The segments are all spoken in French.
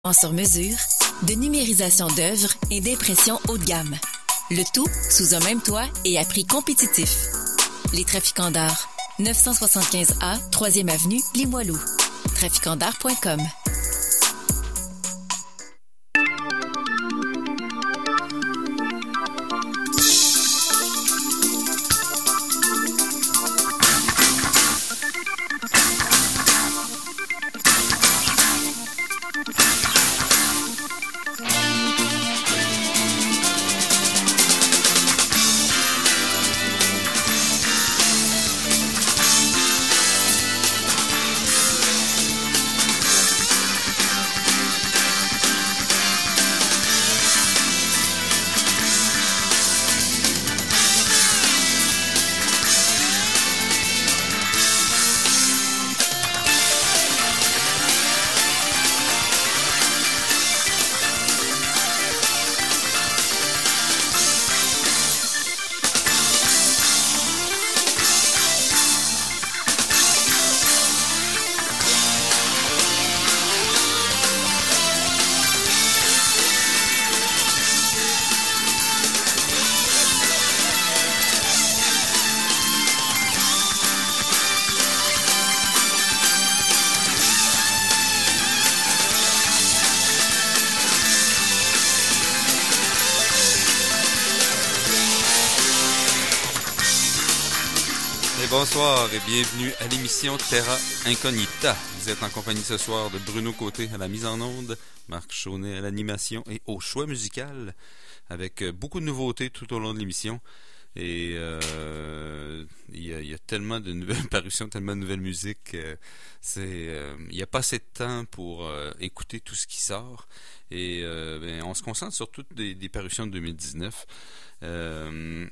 sur mesure, de numérisation d'œuvres et d'impression haut de gamme. Le tout sous un même toit et à prix compétitif. Les Trafiquants d'art, 975A, 3e avenue, Limoilou. Trafiquantsdart.com. Bonsoir et bienvenue à l'émission Terra Incognita. Vous êtes en compagnie ce soir de Bruno Côté à la mise en onde, Marc Chaunet à l'animation et au choix musical, avec beaucoup de nouveautés tout au long de l'émission. Et il y a tellement de nouvelles parutions, tellement de nouvelles musiques. Il n'y a pas assez de temps pour écouter tout ce qui sort. Et on se concentre sur toutes des parutions de 2019. Il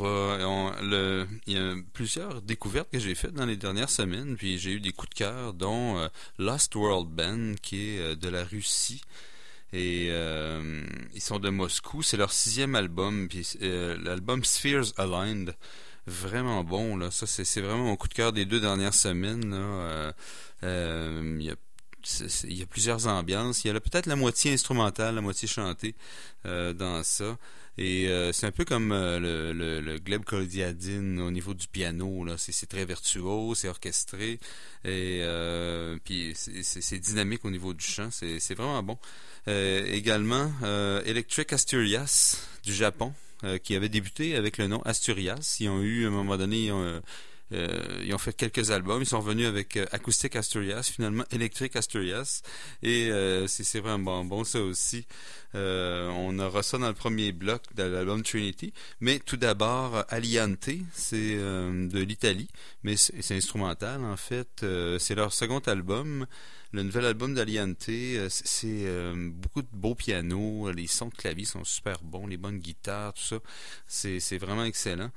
y a plusieurs découvertes que j'ai faites dans les dernières semaines, puis j'ai eu des coups de cœur, dont Lost World Band, qui est de la Russie. Et ils sont de Moscou. C'est leur 6e album, puis l'album Spheres Aligned, vraiment bon là. Ça c'est vraiment mon coup de cœur des 2 dernières semaines là. Il y a plusieurs ambiances. Il y a peut-être la moitié instrumentale, la moitié chantée dans ça. Et c'est un peu comme le Gleb Koldiadin au niveau du piano là. C'est très virtuose, c'est orchestré et puis c'est dynamique au niveau du chant. C'est vraiment bon. Également Electric Asturias du Japon, qui avait débuté avec le nom Asturias. Ils ont eu à un moment donné ils ont fait quelques albums, ils sont revenus avec Acoustic Asturias, finalement Electric Asturias, et c'est vraiment bon ça aussi. On aura ça dans le premier bloc de l'album Trinity, mais tout d'abord Aliante, c'est de l'Italie, mais c'est instrumental en fait. C'est leur second album. Le nouvel album d'Aliante, c'est beaucoup de beaux pianos, les sons de clavier sont super bons, les bonnes guitares, tout ça, c'est vraiment excellent.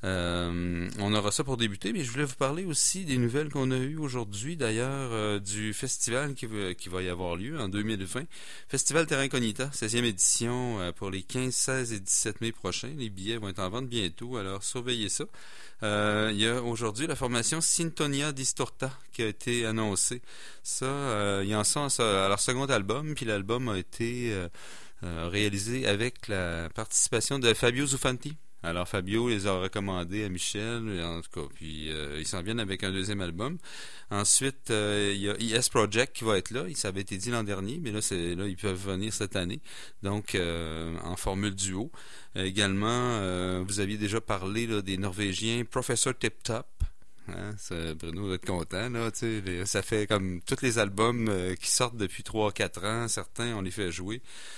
On aura ça pour débuter, mais je voulais vous parler aussi des nouvelles qu'on a eues aujourd'hui, d'ailleurs, du festival qui va y avoir lieu en 2020. Festival Terra Incognita, 16e édition, pour les 15, 16 et 17 mai prochains. Les billets vont être en vente bientôt, alors surveillez ça. Il y a aujourd'hui la formation Sintonia Distorta qui a été annoncée. Ça, ils en sont à leur second album, puis l'album a été réalisé avec la participation de Fabio Zufanti. Alors Fabio les a recommandés à Michel, en tout cas, puis ils s'en viennent avec un deuxième album. Ensuite, il y a ES Project qui va être là. Ça avait été dit l'an dernier, mais là ils peuvent venir cette année. Donc en formule duo. Également, vous aviez déjà parlé là, des Norvégiens Professor Tip Top. Hein, Bruno va être content là, ça fait comme tous les albums qui sortent depuis 3-4 ans, certains on les fait jouer.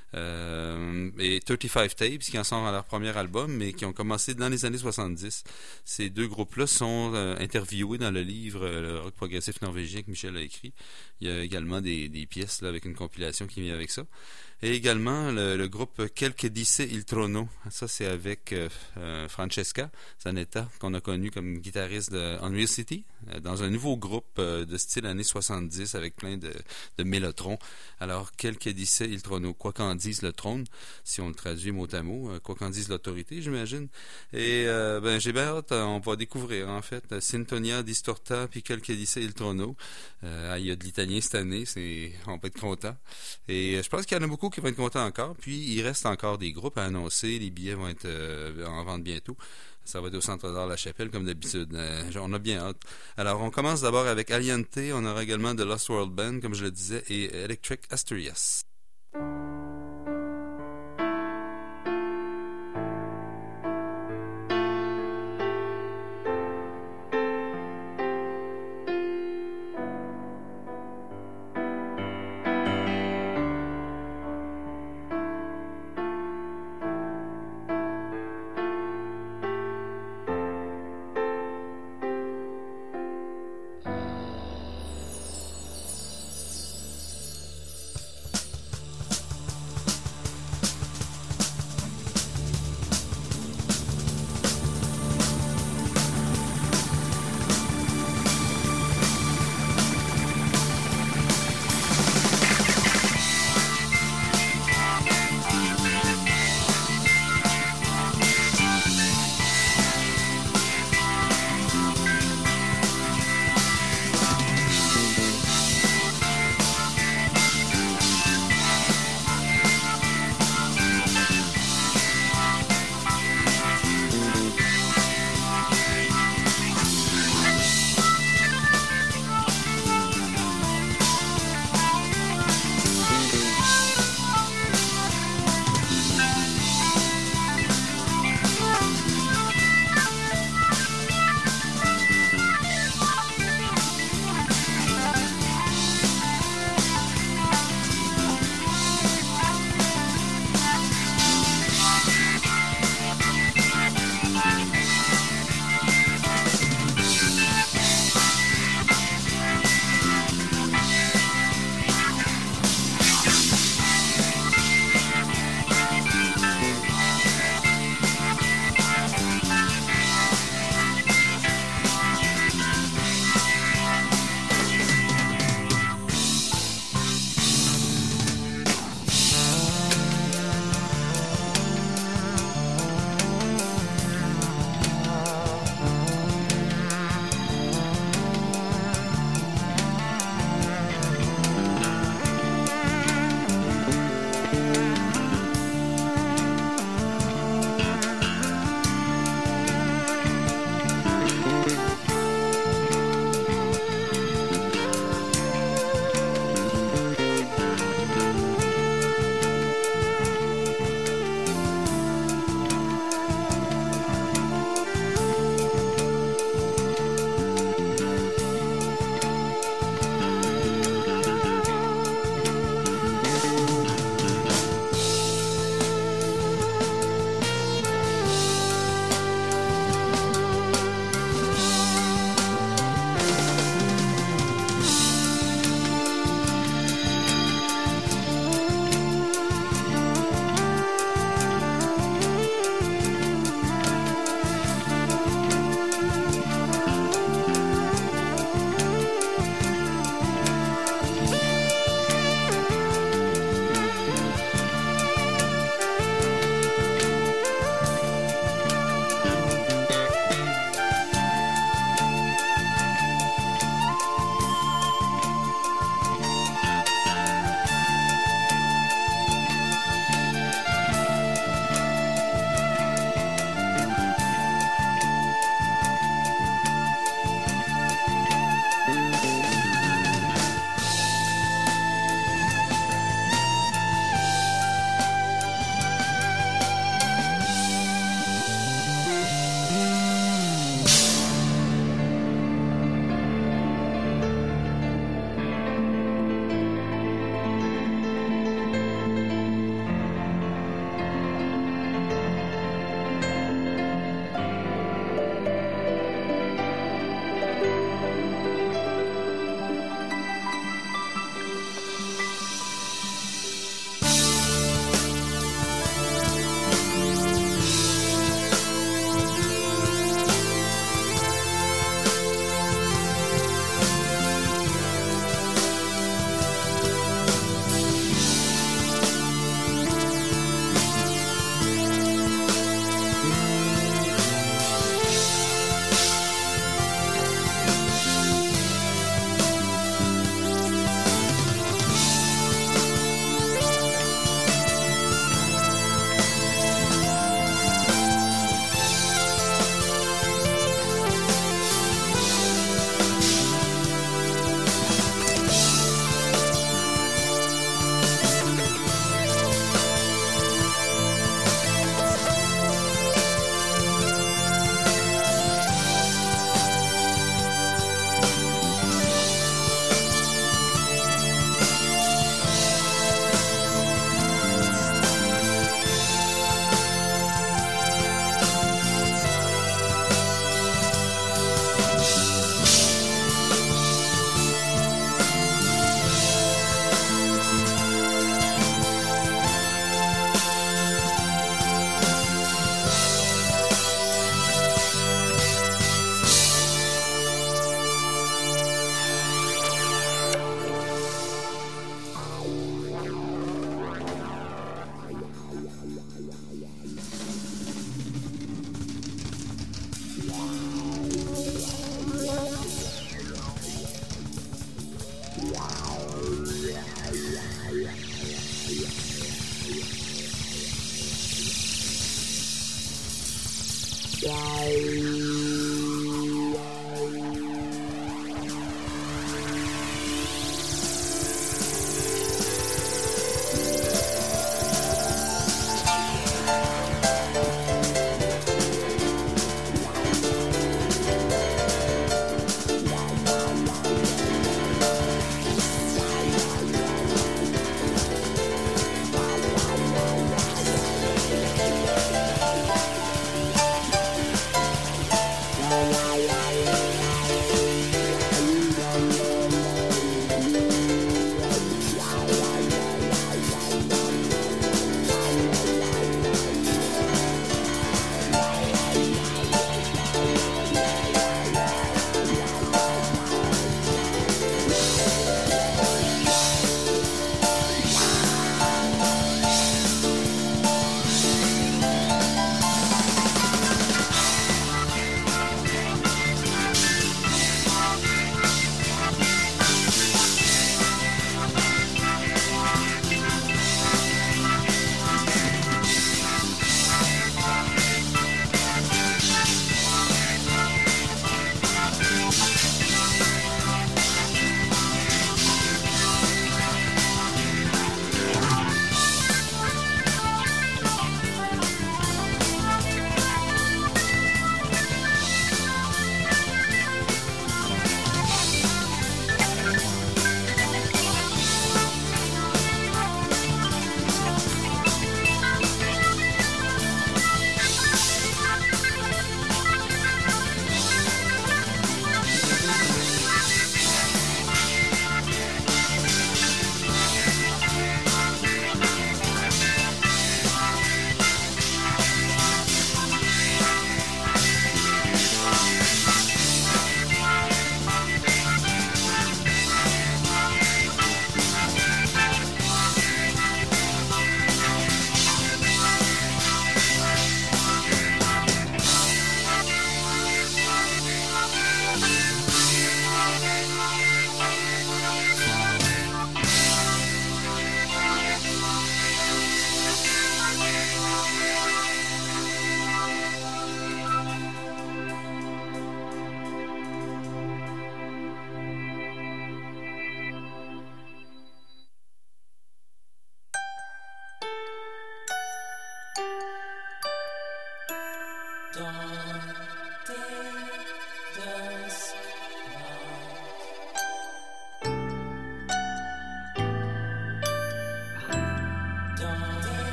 Et 35 Tapes qui en sont à leur premier album mais qui ont commencé dans les années 70. Ces deux groupes-là sont interviewés dans le livre Le rock progressif norvégien que Michel a écrit. Il y a également des pièces là, avec une compilation qui vient avec ça. Et également le groupe Quel che disse il trono. Ça c'est avec Francesca Zanetta qu'on a connu comme guitariste de Unreal City, dans un nouveau groupe de style années 70 avec plein de mélotrons. Alors, quel que dise il trono, quoi qu'en dise le trône, si on le traduit mot à mot, quoi qu'en dise l'autorité, j'imagine. Et j'ai bien hâte, on va découvrir en fait Sintonia Distorta, puis quel que dise il trono. Il y a de l'italien cette année, on peut être content. Et je pense qu'il y en a beaucoup qui vont être contents encore. Puis, il reste encore des groupes à annoncer, les billets vont être en vente bientôt. Ça va être au Centre d'Art La Chapelle, comme d'habitude. On a bien hâte. Alors, on commence d'abord avec Aliante. On aura également The Lost World Band, comme je le disais, et Electric Asturias.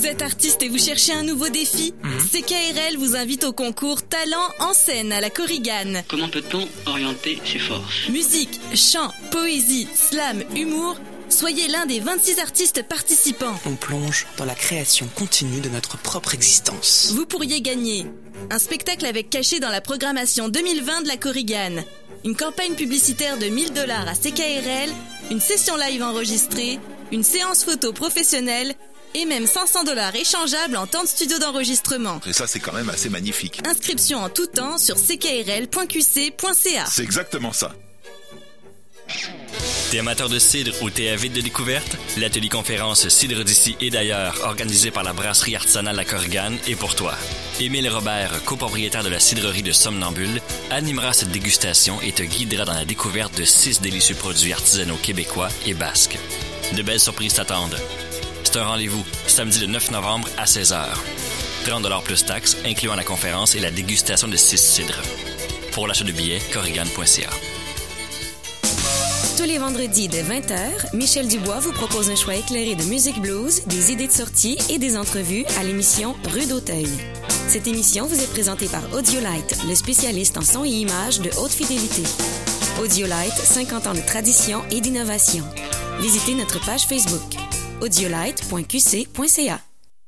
êtes artiste et vous cherchez un nouveau défi? CKRL vous invite au concours Talent en scène à la Korigane. Comment peut-on orienter ses forces? Musique, chant, poésie, slam, humour, soyez l'un des 26 artistes participants. On plonge dans la création continue de notre propre existence. Vous pourriez gagner un spectacle avec cachet dans la programmation 2020 de la Korigane, une campagne publicitaire de $1000 à CKRL, une session live enregistrée, une séance photo professionnelle et même $500 échangeables en temps de studio d'enregistrement. Et ça, c'est quand même assez magnifique. Inscription en tout temps sur ckrl.qc.ca. C'est exactement ça. T'es amateur de cidre ou t'es avide de découverte? L'atelier conférence Cidre d'ici et d'ailleurs, organisé par la brasserie artisanale La Korigane, est pour toi. Émile Robert, copropriétaire de la cidrerie de Somnambule, animera cette dégustation et te guidera dans la découverte de 6 délicieux produits artisanaux québécois et basques. De belles surprises t'attendent. C'est un rendez-vous, samedi le 9 novembre à 16h. 30$ plus taxes, incluant la conférence et la dégustation de 6 cidres. Pour l'achat de billets, korigane.ca. Tous les vendredis dès 20h, Michel Dubois vous propose un choix éclairé de musique blues, des idées de sortie et des entrevues à l'émission Rue d'Auteuil. Cette émission vous est présentée par Audiolite, le spécialiste en son et images de haute fidélité. Audiolite, 50 ans de tradition et d'innovation. Visitez notre page Facebook, audiolite.qc.ca.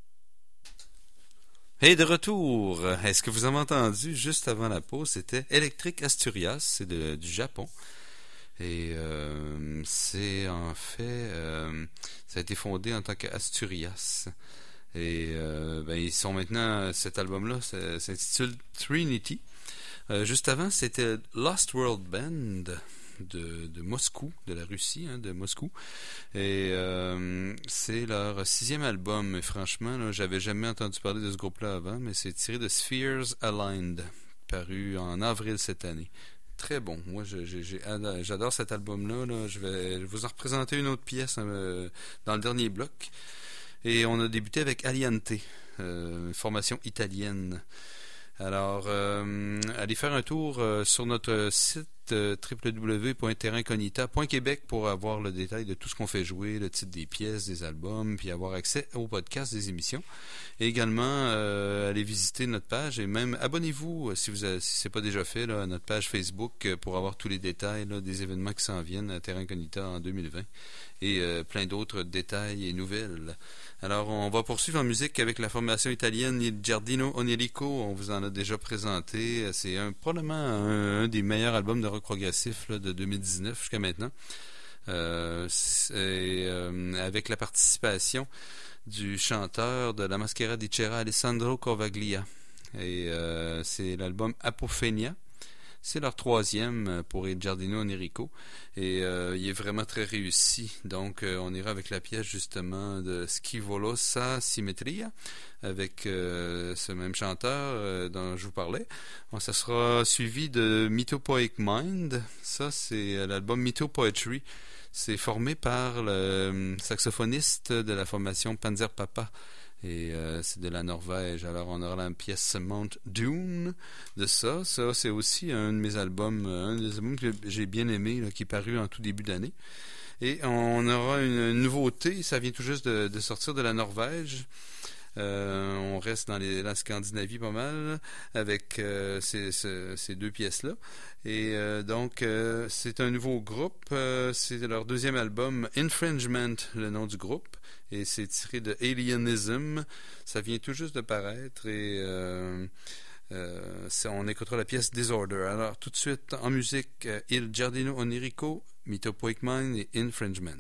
Et de retour, est-ce que vous avez entendu juste avant la pause? C'était Electric Asturias, c'est du Japon. Et c'est en fait, ça a été fondé en tant qu'Asturias. Et ils sont maintenant, cet album-là s'intitule Trinity. Juste avant, c'était Lost World Band de Moscou, de la Russie, de Moscou. Et c'est leur 6e album. Et franchement, là, j'avais jamais entendu parler de ce groupe-là avant, mais c'est tiré de Spheres Aligned, paru en avril cette année. Très bon. Moi, j'adore cet album-là. Là. Je vais vous en représenter une autre pièce dans le dernier bloc. Et on a débuté avec Aliante, une formation italienne. Alors, allez faire un tour sur notre site www.terraincognita.québec pour avoir le détail de tout ce qu'on fait jouer, le titre des pièces, des albums, puis avoir accès au podcast des émissions. Et également, allez visiter notre page et même abonnez-vous si c'est pas déjà fait là, à notre page Facebook pour avoir tous les détails là, des événements qui s'en viennent à Terrain Incognita en 2020 et plein d'autres détails et nouvelles. Alors, on va poursuivre en musique avec la formation italienne Il Giardino Onirico. On vous en a déjà présenté. C'est probablement un des meilleurs albums de rock progressif là, de 2019 jusqu'à maintenant. Avec la participation du chanteur de La Maschera di Cera, Alessandro Corvaglia. Et c'est l'album Apophenia. C'est leur 3e pour Il Giardino Onirico et il est vraiment très réussi. Donc on ira avec la pièce justement de Scivolosa Simmetria avec ce même chanteur dont je vous parlais. Bon, ça sera suivi de Mythopoeic Mind. Ça c'est l'album Mythopoetry. C'est formé par le saxophoniste de la formation Panzer Papa. Et c'est de la Norvège. Alors on aura la pièce Mount Dune de ça. Ça c'est aussi un de mes albums, un des albums que j'ai bien aimé, là, qui est paru en tout début d'année. Et on aura une nouveauté, ça vient tout juste de sortir de la Norvège. On reste dans la Scandinavie pas mal avec ces deux pièces-là. Et donc, c'est un nouveau groupe. C'est leur 2e album, Infringement, le nom du groupe. Et c'est tiré de Alienism. Ça vient tout juste de paraître. Et on écoutera la pièce Disorder. Alors, tout de suite, en musique, Il Giardino Onirico, Mythopoeic Mind et Infringement.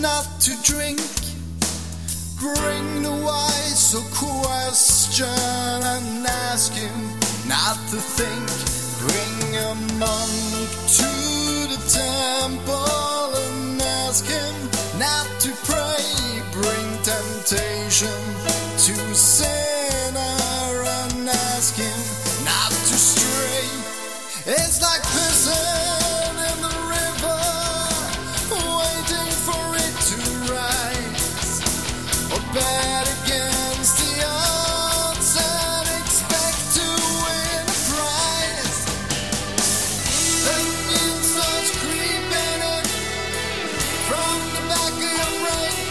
not to drink. Bring the wise to question and ask him not to think. Bring a monk to the temple and ask him not to pray. Bring temptation to sinner and ask him not to stray. It's like pissing in the river, waiting for it to rise. Or bet against the odds and expect to win a prize. Then you start creeping in from the back of your brain.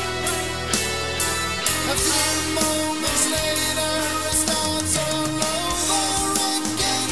A few moments later it starts all over again.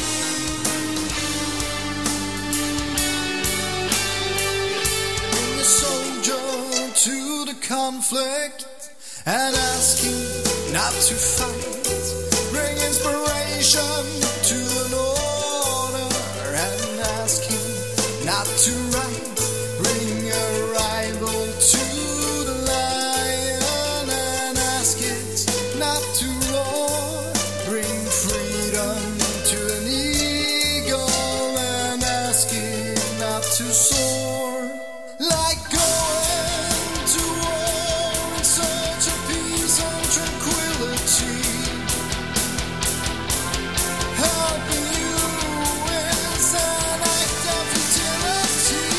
Bring a soldier to the conflict and ask him not to fight. Bring inspiration to an order and ask him not to write. Bring a rival to the lion and ask it not to roar. Bring freedom to an eagle and ask it not to soar. Like going to war in search of peace and tranquility. Helping you is an act of futility.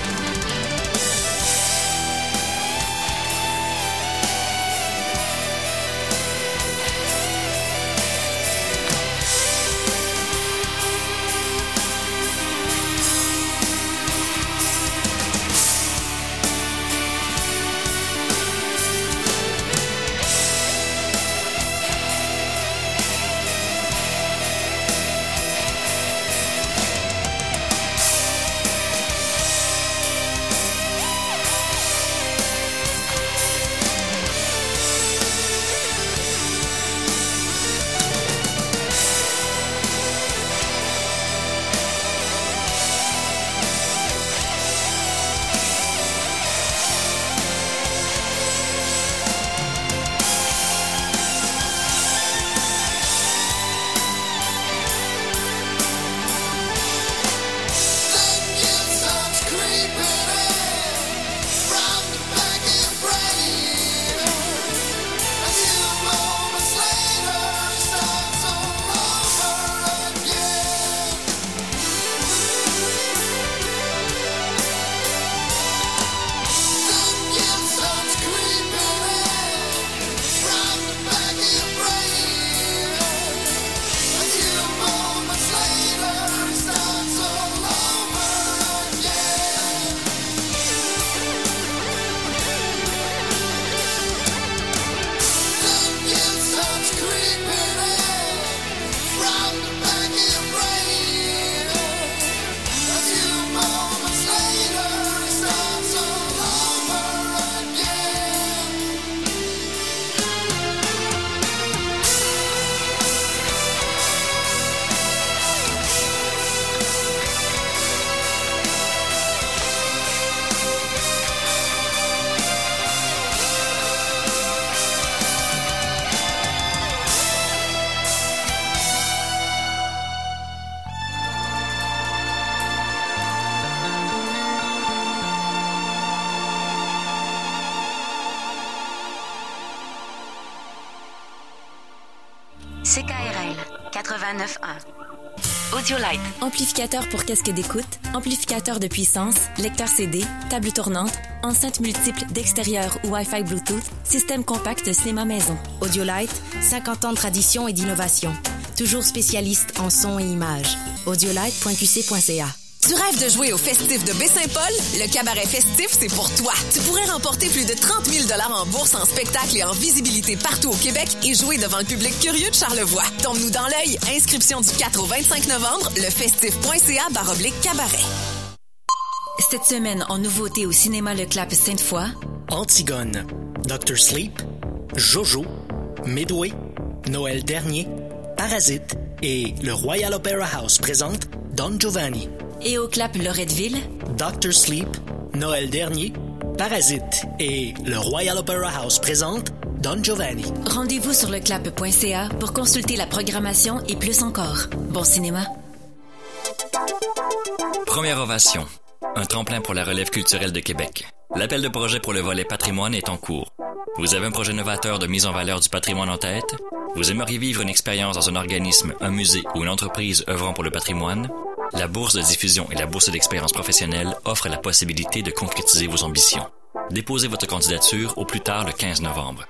CKRL 89.1. Audiolite. Amplificateur pour casque d'écoute, amplificateur de puissance, lecteur CD, table tournante, enceinte multiple d'extérieur ou Wi-Fi Bluetooth, système compact de cinéma maison. Audiolite, 50 ans de tradition et d'innovation. Toujours spécialiste en son et images. Audiolite.qc.ca. Tu rêves de jouer au festif de Baie-Saint-Paul? Le cabaret festif, c'est pour toi. Tu pourrais remporter plus de 30 000 $ en bourse, en spectacle et en visibilité partout au Québec et jouer devant le public curieux de Charlevoix. Tombe-nous dans l'œil. Inscription du 4 au 25 novembre, lefestif.ca/cabaret. Cette semaine, en nouveauté au cinéma Le Clap Sainte-Foy, Antigone, Dr. Sleep, Jojo, Midway, Noël dernier, Parasite et le Royal Opera House présente Don Giovanni. Et au Clap Loretteville, Dr. Sleep, Noël dernier, Parasite et le Royal Opera House présentent Don Giovanni. Rendez-vous sur leclap.ca pour consulter la programmation et plus encore. Bon cinéma. Première ovation. Un tremplin pour la relève culturelle de Québec. L'appel de projet pour le volet patrimoine est en cours. Vous avez un projet novateur de mise en valeur du patrimoine en tête? Vous aimeriez vivre une expérience dans un organisme, un musée ou une entreprise œuvrant pour le patrimoine? La bourse de diffusion et la bourse d'expérience professionnelle offrent la possibilité de concrétiser vos ambitions. Déposez votre candidature au plus tard le 15 novembre.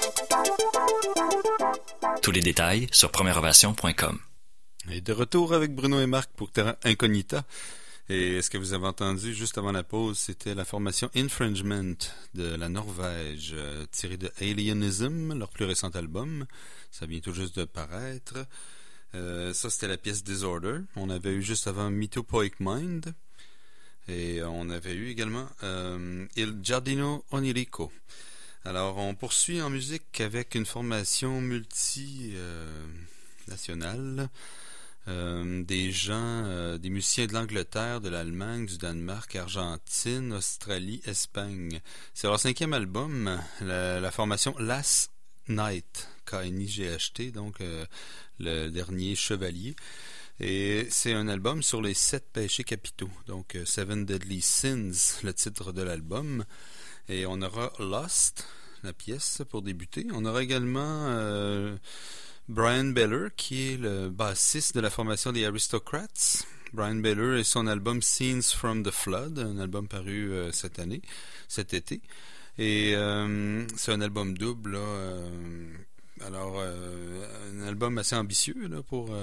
Tous les détails sur premièreovation.com. Et de retour avec Bruno et Marc pour Terra Incognita. Et ce que vous avez entendu juste avant la pause, c'était la formation Infringement de la Norvège, tirée de Alienism, leur plus récent album. Ça vient tout juste de paraître. Ça, c'était la pièce Disorder. On avait eu juste avant Mythopoeic Mind. Et on avait eu également Il Giardino Onirico. Alors, on poursuit en musique avec une formation multinationale. Des gens, des musiciens de l'Angleterre, de l'Allemagne, du Danemark, Argentine, Australie, Espagne. C'est leur 5e album, la formation Last Night, K-N-I-G-H-T, donc le dernier chevalier. Et c'est un album sur les 7 péchés capitaux, donc Seven Deadly Sins, le titre de l'album. Et on aura Lost, la pièce, pour débuter. On aura également Brian Beller, qui est le bassiste de la formation des Aristocrats. Brian Beller et son album Scenes from the Flood, un album paru cet été. Et c'est un album double, là, alors un album assez ambitieux là,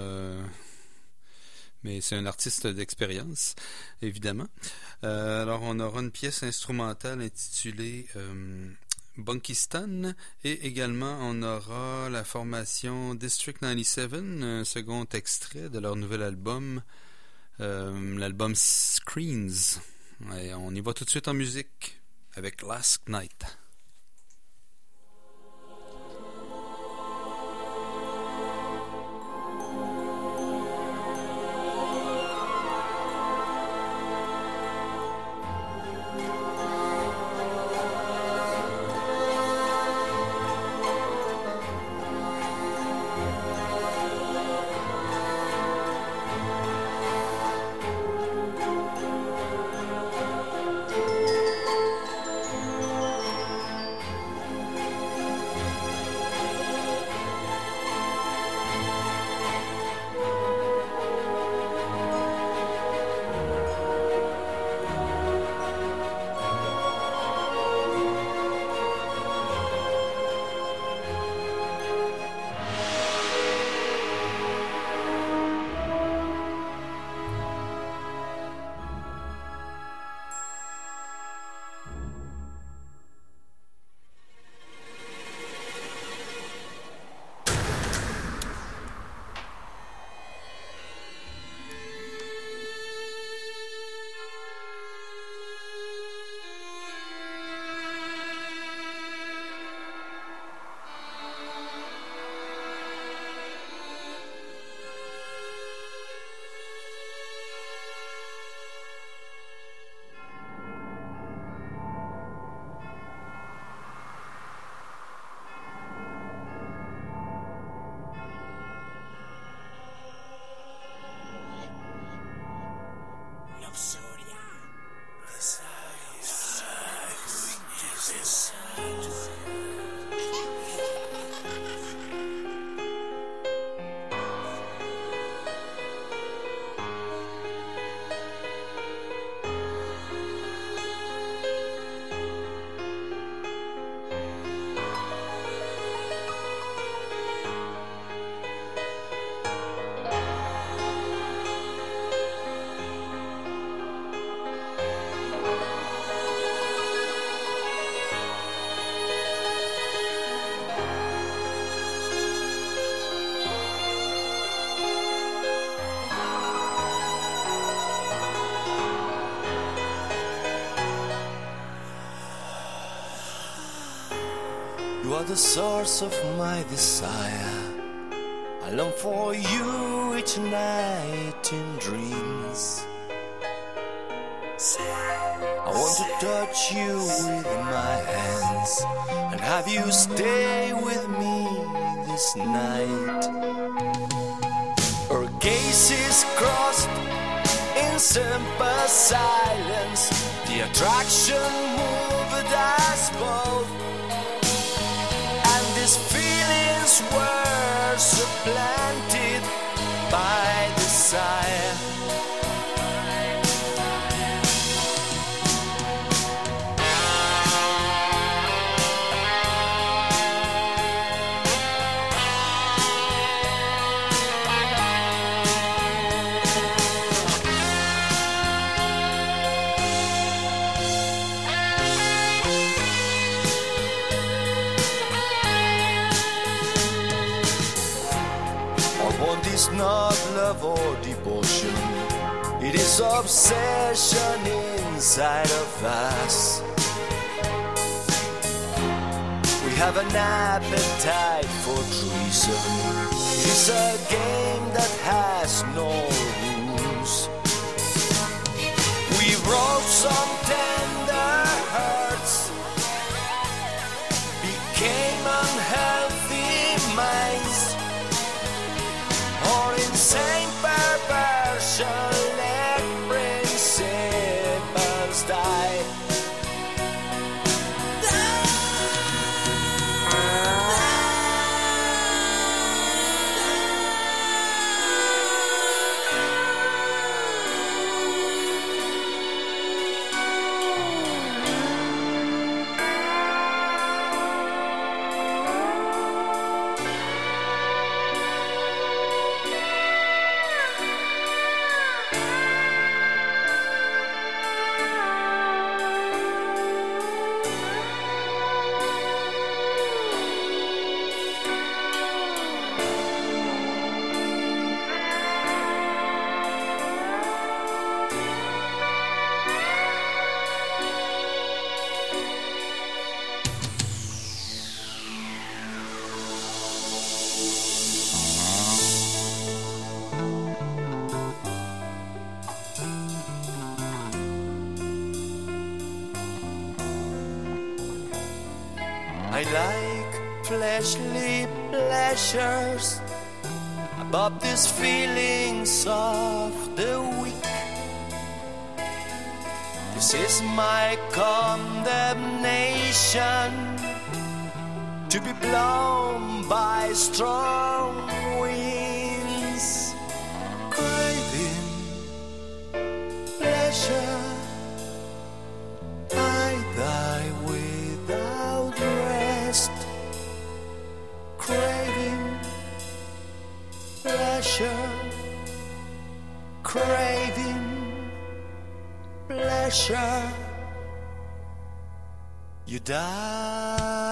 mais c'est un artiste d'expérience, évidemment. Alors on aura une pièce instrumentale intitulée Bunkistan, et également on aura la formation District 97, un second extrait de leur nouvel album, l'album Screens. Et on y va tout de suite en musique avec Last Night. You are the source of my desire. I long for you each night in dreams. Sad. I want to touch you with my hands and have you stay with me this night. Our gazes crossed in simple silence. The attraction moved us both, and these feelings were supplanted by desire. It's not love or devotion, it is obsession inside of us. We have an appetite for treason. It is a game that has no rules. We wrote some tender hurts, became unhealthy minds, or insane perversion let principles die. I like fleshly pleasures above these feelings of the weak. This is my condemnation, to be blown by strong winds, craving pleasure. I die without rest, craving pleasure, craving pleasure. You die.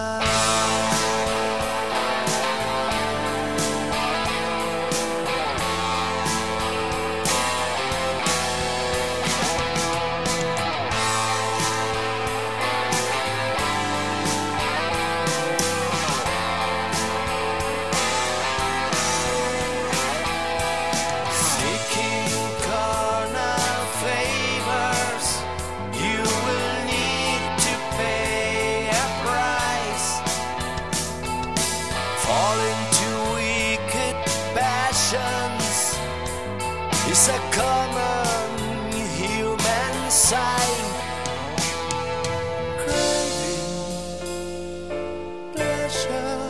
It's a common human sign, craving pleasure.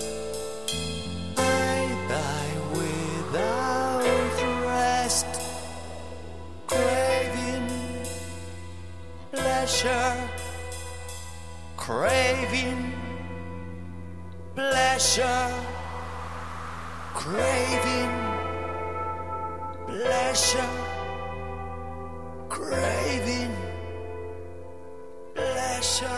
I die without rest, craving pleasure, craving pleasure, craving pleasure, craving pleasure.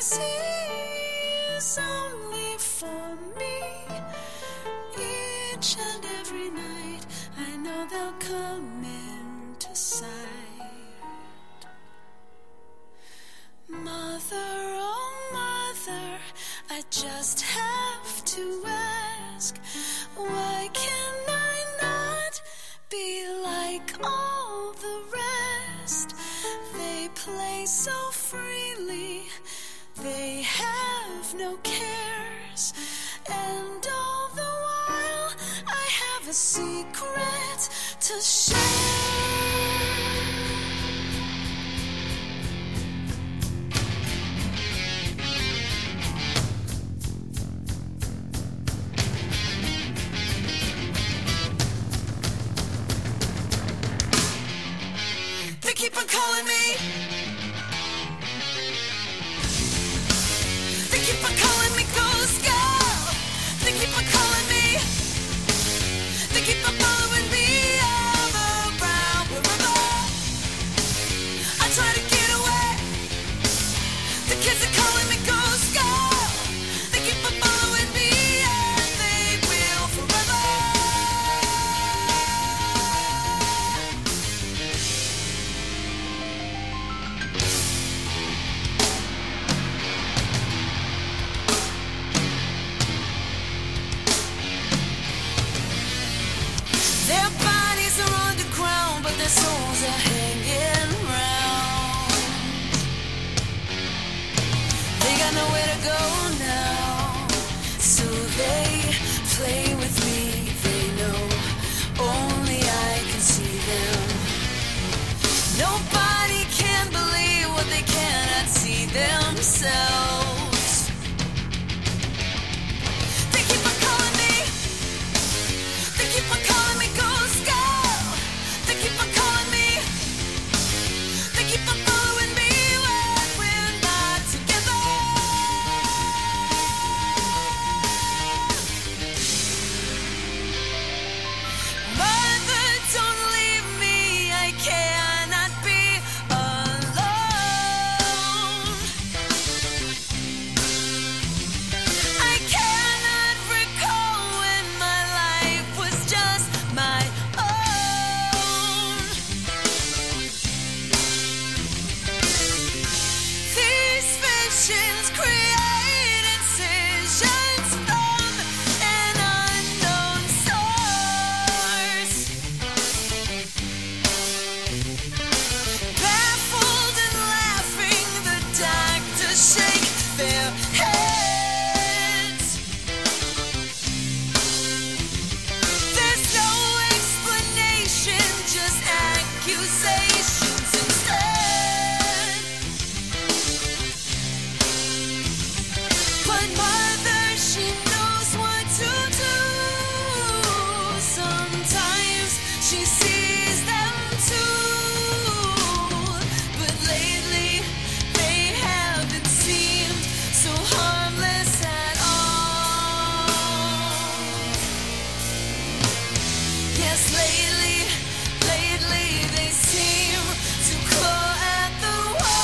see is only for me. Each and every night I know they'll come into sight. Mother, oh mother, I just have to ask, why can I not be like all the rest? They play so freely, they have no cares, and all the while I have a secret to share. They keep on calling me. They keep on calling me ghost girl. They keep on calling me. They keep on following me all around wherever I try to get away. The kids are calling me ghost girl. They keep on following me and they will forever. Their bodies are underground, but their souls are hanging round. They got nowhere to go now, so they play with me. They know only I can see them. Nobody can believe what they cannot see themselves. They keep on calling me. They keep on calling me ghost girl. They keep on calling me. They keep on following me when we're not together. Mother, don't leave me. I cannot be alone. I cannot recall when my life was just my own. These visions create incisions from an unknown source. Baffled and laughing, the doctors shake their heads. There's no explanation, just accusations instead. But mother, she knows what to do. Sometimes she sees them too. But lately they haven't seemed so harmless at all. Yes, lately they seem to claw at the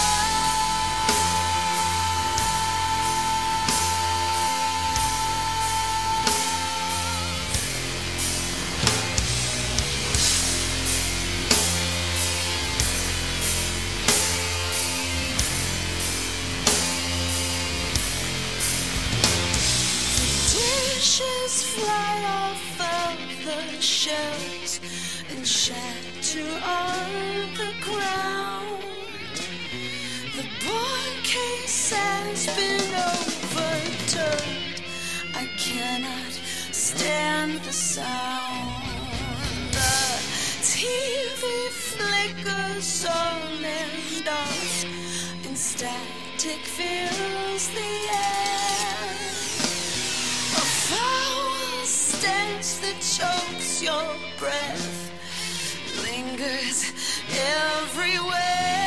dishes fly off of the shelves and shatter on the ground. The bookcase has been overturned. I cannot stand the sound. The TV flickers on and off, and static fills the air. A foul stench that chokes your breath lingers everywhere.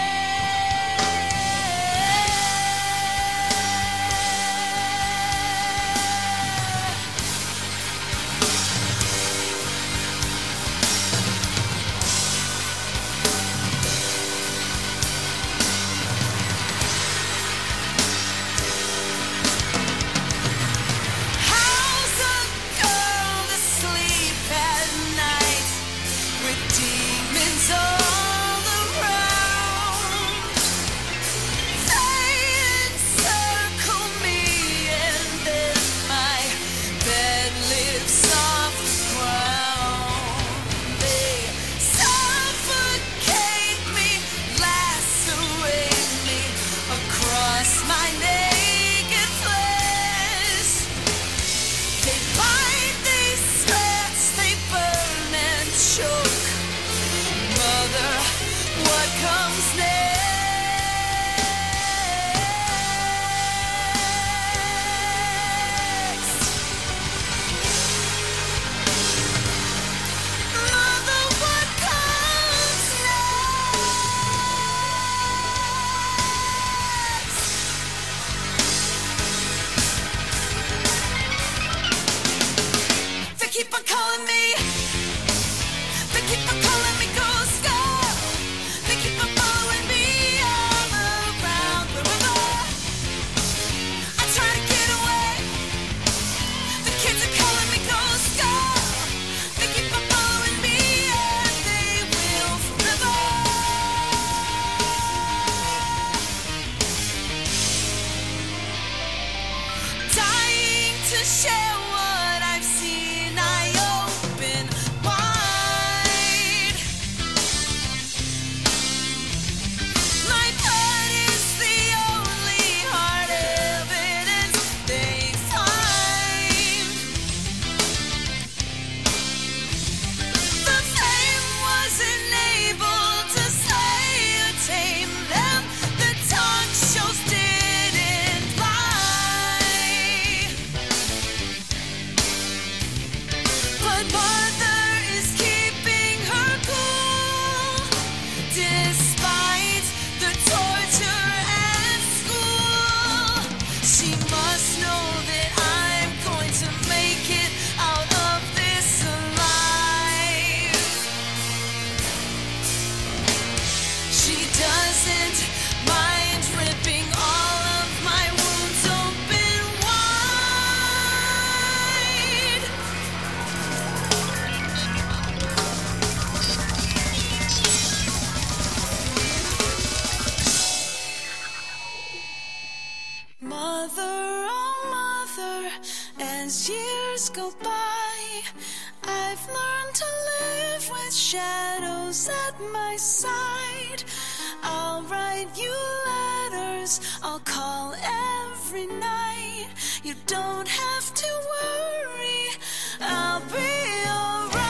with shadows at my side. I'll write you letters, I'll call every night. You don't have to worry, I'll be alright.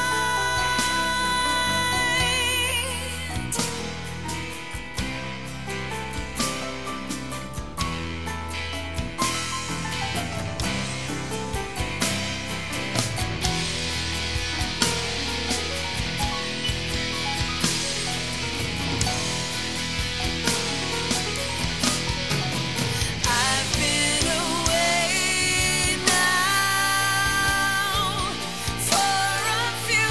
I've been away now for a few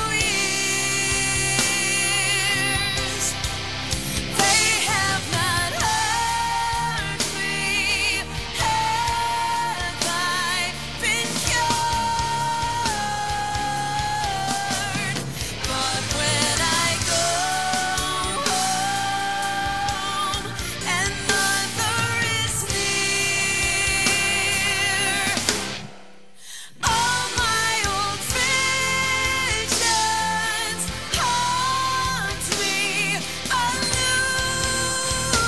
years. They have not hurt me. Have I been cured? But when I go home and mother is near, all my old visions haunt me anew.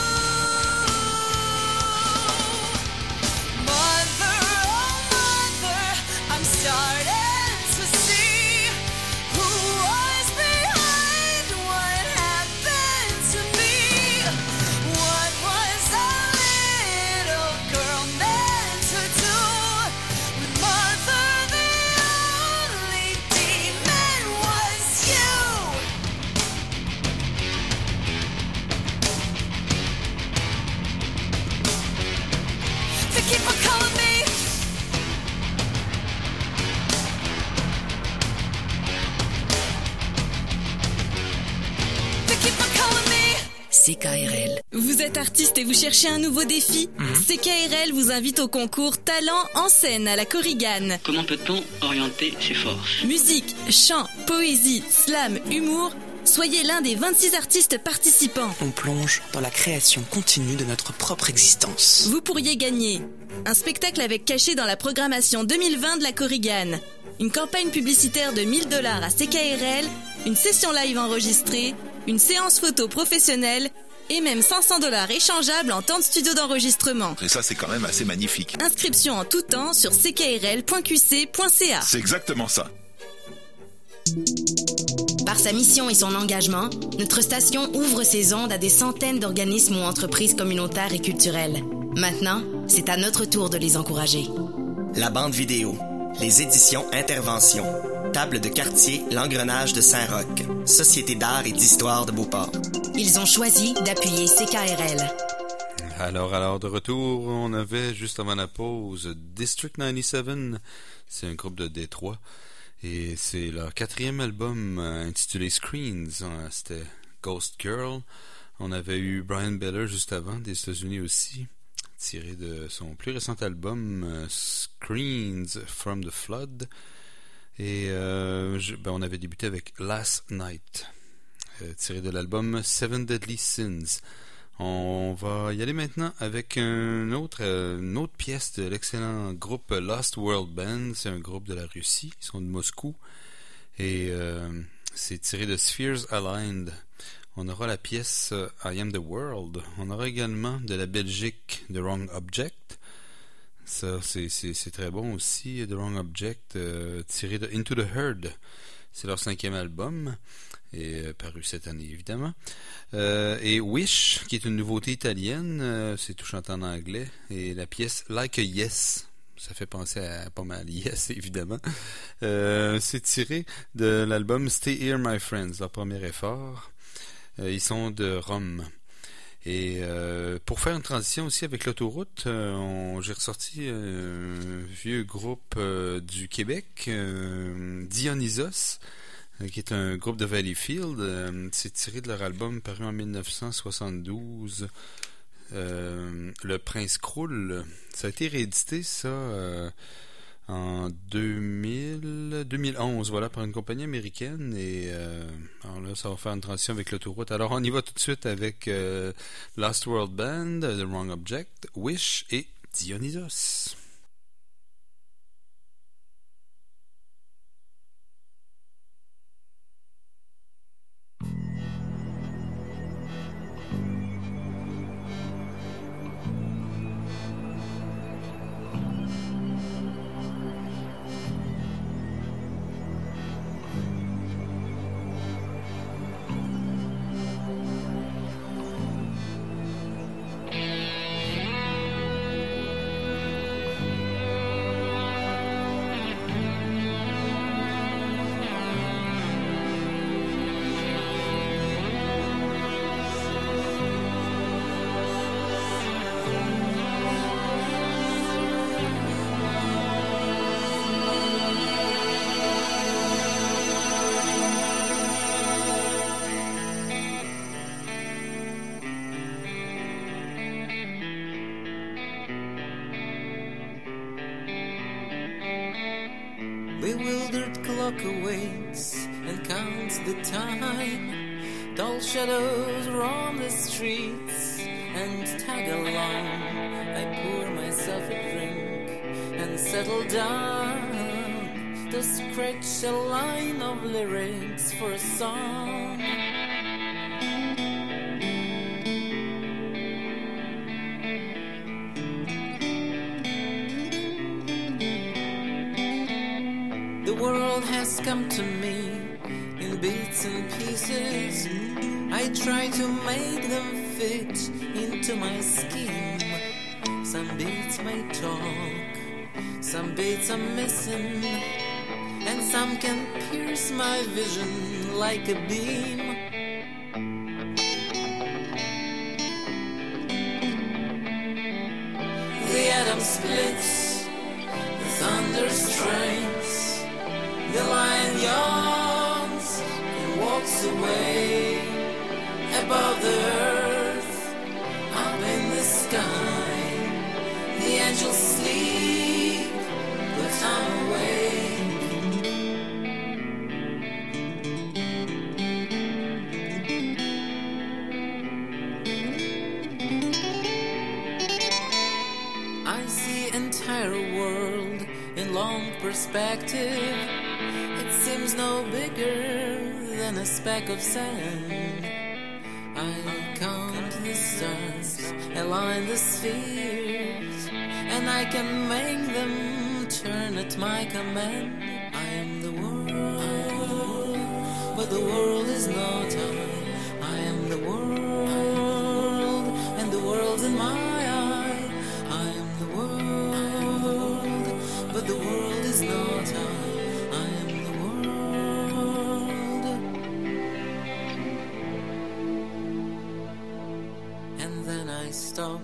Mother, oh mother, I'm starting to see who was behind what happened to me. What was a little girl meant to do? With mother, the only demon was you. They keep on calling me. They keep on calling me. CKRL. Vous êtes artiste et vous cherchez un nouveau défi? CKRL vous invite au concours Talent en scène à la Korigane. Comment peut-on orienter ses forces? Musique, chant, poésie, slam, humour, soyez l'un des 26 artistes participants. On plonge dans la création continue de notre propre existence. Vous pourriez gagner un spectacle avec cachet dans la programmation 2020 de la Korigane, une campagne publicitaire de 1 000 $ à CKRL, une session live enregistrée, une séance photo professionnelle et même 500 $ échangeables en temps de studio d'enregistrement. Et ça, c'est quand même assez magnifique. Inscription en tout temps sur ckrl.qc.ca. C'est exactement ça. Par sa mission et son engagement, notre station ouvre ses ondes à des centaines d'organismes ou entreprises communautaires et culturelles. Maintenant, c'est à notre tour de les encourager. La bande vidéo, les éditions Intervention, Table de quartier L'Engrenage de Saint-Roch, Société d'art et d'histoire de Beauport. Ils ont choisi d'appuyer CKRL. Alors, de retour, on avait, juste avant la pause, District 97, c'est un groupe de Détroit, et c'est leur 4e album intitulé Screens, c'était Ghost Girl. On avait eu Brian Beller juste avant, des États-Unis aussi, tiré de son plus récent album Screens from the Flood, et on avait débuté avec Last Night, tiré de l'album Seven Deadly Sins. On va y aller maintenant avec une autre pièce de l'excellent groupe Lost World Band. C'est un groupe de la Russie, ils sont de Moscou, et c'est tiré de Spheres Aligned. On aura la pièce I Am the World. On aura également de la Belgique The Wrong Object. Ça, c'est très bon aussi, The Wrong Object, tiré de Into the Herd. C'est leur 5e album, et paru cette année évidemment. Et Wish, qui est une nouveauté italienne, c'est tout chanté en anglais, et la pièce Like a Yes. Ça fait penser à pas mal Yes, évidemment. C'est tiré de l'album Stay Here My Friends, leur premier effort. Ils sont de Rome. Et pour faire une transition aussi avec l'autoroute, j'ai ressorti un vieux groupe du Québec, Dionysos, qui est un groupe de Valleyfield. C'est tiré de leur album paru en 1972, Le Prince Croule. Ça a été réédité, ça, en 2011, voilà, par une compagnie américaine. Et alors là, ça va faire une transition avec l'autoroute. Alors on y va tout de suite avec Lost World Band, The Wrong Object, Wish et Dionysos. clocks and counts the time. Dull shadows roam the streets and tag along. I pour myself a drink and settle down to scratch a line of lyrics for a song. The world has come to me in bits and pieces. I try to make them fit into my scheme. Some bits may talk, some bits are missing, and some can pierce my vision like a beam. The atom splits, the thunder strains, the lion yawns and walks away. Above the earth, up in the sky, the angels sleep, but I'm awake. I see entire world in long perspective. It seems no bigger than a speck of sand. I count the stars, align the spheres, and I can make them turn at my command. I am the world, but the world is not I. I am the world, and the world's in my eye. I am the world, but the world is not I. I am the world. And then I stopped.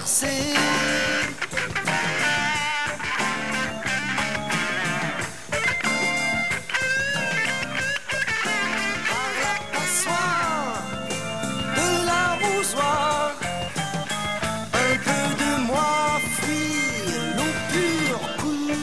bercé. Par la passoire de l'arrosoir, un peu de moi fuit l'eau pure coule.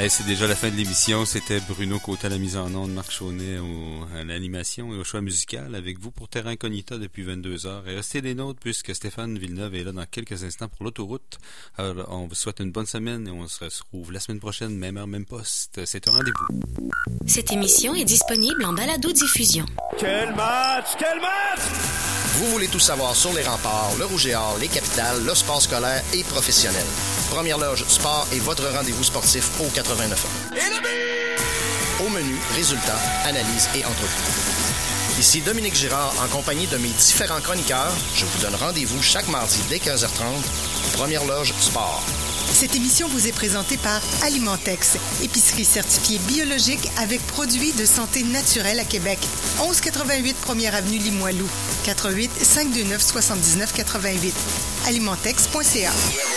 Hey, c'est déjà la fin de l'émission. C'était Bruno Côté à la mise en onde, Marc Chaunet à l'animation et au choix musical avec vous pour Terra Incognita depuis 22h. Et restez des nôtres puisque Stéphane Villeneuve est là dans quelques instants pour l'autoroute. Alors, on vous souhaite une bonne semaine et on se retrouve la semaine prochaine, même heure, même poste. C'est un rendez-vous. Cette émission est disponible en balado-diffusion. Quel match! Quel match! Vous voulez tout savoir sur les remparts, le Rouge et Or, les capitales, le sport scolaire et professionnel. Première Loge Sport est votre rendez-vous sportif au 89 ans. Et le but! Au menu, résultats, analyses et entrevues. Ici Dominique Girard en compagnie de mes différents chroniqueurs. Je vous donne rendez-vous chaque mardi dès 15h30. Première Loge Sport. Cette émission vous est présentée par Alimentex, épicerie certifiée biologique avec produits de santé naturelle à Québec. 1188 1er avenue Limoilou, 88 529 79 88. Alimentex.ca.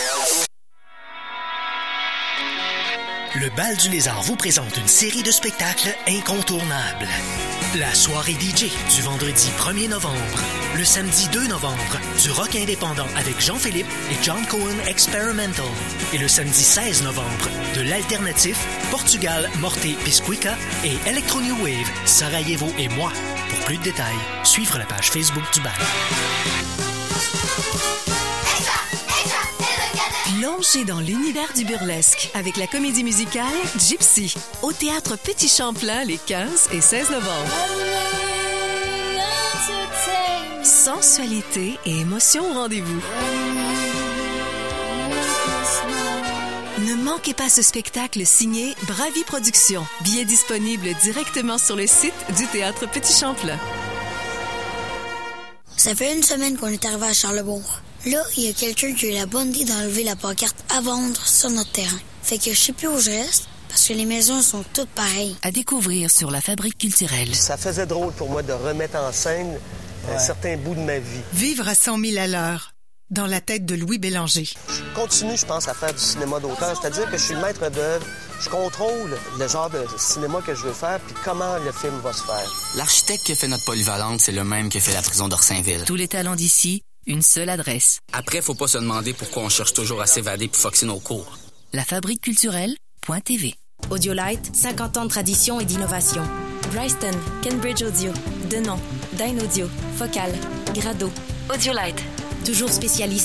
Le Bal du Lézard vous présente une série de spectacles incontournables. La soirée DJ du vendredi 1er novembre. Le samedi 2 novembre, du rock indépendant avec Jean-Philippe et John Cohen Experimental. Et le samedi 16 novembre, de l'alternatif Portugal, Morte Piscuica et Electro New Wave, Sarajevo et moi. Pour plus de détails, suivre la page Facebook du bal. Plongez dans l'univers du burlesque avec la comédie musicale Gypsy au théâtre Petit Champlain les 15 et 16 novembre. Sensualité et émotion au rendez-vous. Ne manquez pas ce spectacle signé Bravi Productions. Billets disponibles directement sur le site du théâtre Petit Champlain. Ça fait une semaine qu'on est arrivé à Charlebourg. Là, il y a quelqu'un qui a eu la bonne idée d'enlever la pancarte à vendre sur notre terrain. Fait que je sais plus où je reste, parce que les maisons sont toutes pareilles. À découvrir sur la Fabrique culturelle. Ça faisait drôle pour moi de remettre en scène certains bouts de ma vie. Vivre à 100 000 à l'heure, dans la tête de Louis Bélanger. Je continue, je pense, à faire du cinéma d'auteur, c'est-à-dire que je suis le maître d'œuvre. Je contrôle le genre de cinéma que je veux faire puis comment le film va se faire. L'architecte qui a fait notre polyvalente, c'est le même qui a fait la prison d'Orsainville. Tous les talents d'ici, une seule adresse. Après, faut pas se demander pourquoi on cherche toujours à s'évader pour foxer nos cours. Lafabriqueculturelle.tv. Audiolite, 50 ans de tradition et d'innovation. Bryston, Cambridge Audio, Denon, Dyn Audio, Focal, Grado, Audiolite, toujours spécialisé